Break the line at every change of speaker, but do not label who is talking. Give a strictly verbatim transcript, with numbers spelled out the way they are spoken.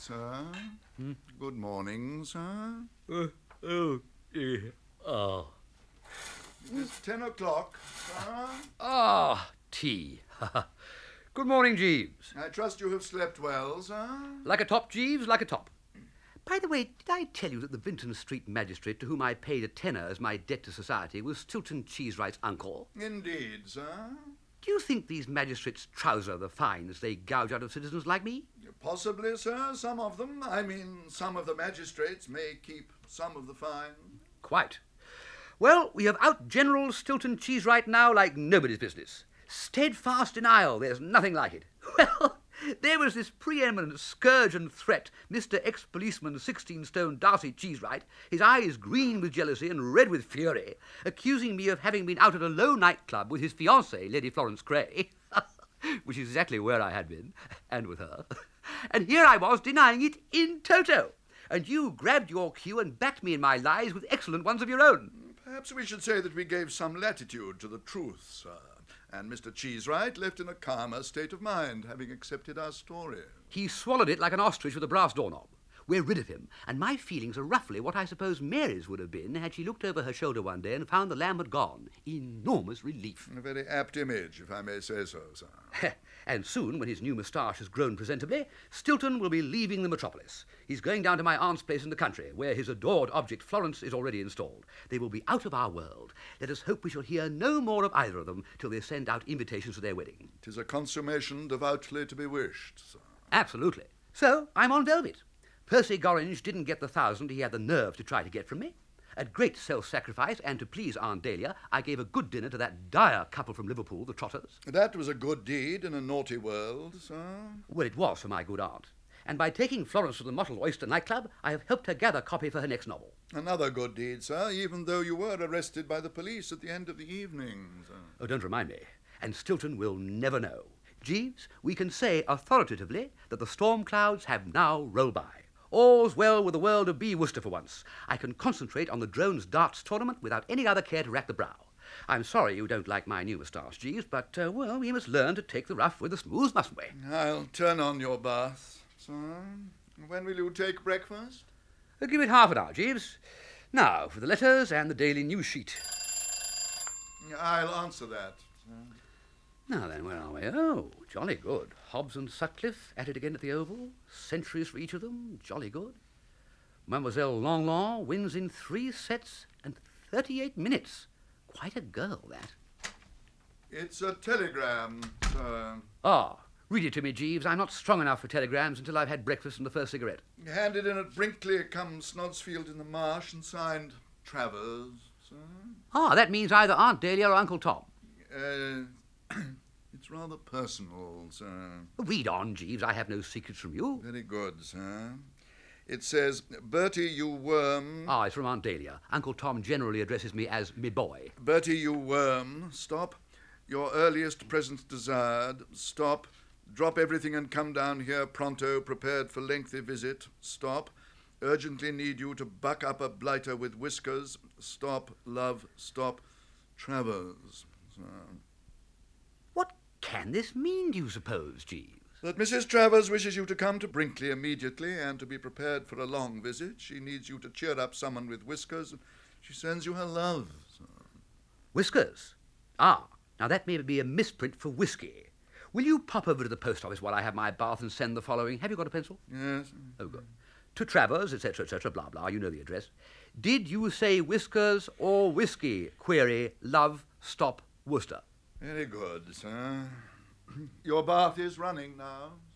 sir. Hmm? Good morning, sir.
Uh, oh, uh, oh.
It is ten o'clock, sir.
Ah, tea. Good morning, Jeeves.
I trust you have slept well, sir.
Like a top, Jeeves, like a top. By the way, did I tell you that the Vinton Street magistrate to whom I paid a tenner as my debt to society was Stilton Cheesewright's uncle?
Indeed, sir.
Do you think these magistrates trouser the fines they gouge out of citizens like me?
Possibly, sir, some of them. I mean, some of the magistrates may keep some of the fine.
Quite. Well, we have out General Stilton Cheesewright now like nobody's business. Steadfast denial, there's nothing like it. Well, there was this preeminent scourge and threat, Mister Ex-Policeman sixteen-stone Darcy Cheesewright, his eyes green with jealousy and red with fury, accusing me of having been out at a low nightclub with his fiancée, Lady Florence Cray, which is exactly where I had been, and with her. And here I was denying it in toto. And you grabbed your cue and backed me in my lies with excellent ones of your own.
Perhaps we should say that we gave some latitude to the truth, sir. And Mister Cheesewright left in a calmer state of mind, having accepted our story.
He swallowed it like an ostrich with a brass doorknob. We're rid of him, and my feelings are roughly what I suppose Mary's would have been had she looked over her shoulder one day and found the lamb had gone. Enormous relief.
A very apt image, if I may say so, sir.
And soon, when his new moustache has grown presentably, Stilton will be leaving the metropolis. He's going down to my aunt's place in the country, where his adored object Florence is already installed. They will be out of our world. Let us hope we shall hear no more of either of them till they send out invitations to their wedding.
'Tis a consummation devoutly to be wished, sir.
Absolutely. So, I'm on velvet. Percy Gorringe didn't get the thousand he had the nerve to try to get from me. At great self-sacrifice, and to please Aunt Dahlia, I gave a good dinner to that dire couple from Liverpool, the Trotters.
That was a good deed in a naughty world, sir.
Well, it was for my good aunt. And by taking Florence to the Mottled Oyster nightclub, I have helped her gather copy for her next novel.
Another good deed, sir, even though you were arrested by the police at the end of the evening, sir.
Oh, don't remind me. And Stilton will never know. Jeeves, we can say authoritatively that the storm clouds have now rolled by. All's well with the world of B. Worcester for once. I can concentrate on the drones darts tournament without any other care to rack the brow. I'm sorry you don't like my new moustache, Jeeves, but, uh, well, we must learn to take the rough with the smooth, mustn't we?
I'll turn on your bath, sir. When will you take breakfast?
Uh, give it half an hour, Jeeves. Now, for the letters and the Daily News sheet.
I'll answer that, sir.
Now then, where are we? Oh, jolly good. Hobbs and Sutcliffe at it again at the Oval. Centuries for each of them. Jolly good. Mademoiselle Langlon wins in three sets and thirty-eight minutes. Quite a girl, that.
It's a telegram, sir.
Ah, read it to me, Jeeves. I'm not strong enough for telegrams until I've had breakfast and the first cigarette.
Handed in at Brinkley, come Snodsfield in the Marsh, and signed Travers, sir.
Ah, that means either Aunt Dahlia or Uncle Tom.
Uh... It's rather personal, sir.
Read on, Jeeves. I have no secrets from you.
Very good, sir. It says, Bertie, you worm...
Ah, it's from Aunt Dahlia. Uncle Tom generally addresses me as me boy.
Bertie, you worm. Stop. Your earliest presence desired. Stop. Drop everything and come down here pronto, prepared for lengthy visit. Stop. Urgently need you to buck up a blighter with whiskers. Stop. Love. Stop. Travers, sir.
What can this mean, do you suppose, Jeeves?
That Missus Travers wishes you to come to Brinkley immediately and to be prepared for a long visit. She needs you to cheer up someone with whiskers. She sends you her love, sir.
Whiskers? Ah, now that may be a misprint for whiskey. Will you pop over to the post office while I have my bath and send the following? Have you got a pencil?
Yes.
Oh, good. To Travers, et cetera, et cetera, blah, blah. You know the address. Did you say whiskers or whiskey? Query, love, stop, Worcester.
Very good, sir. Your bath is running now.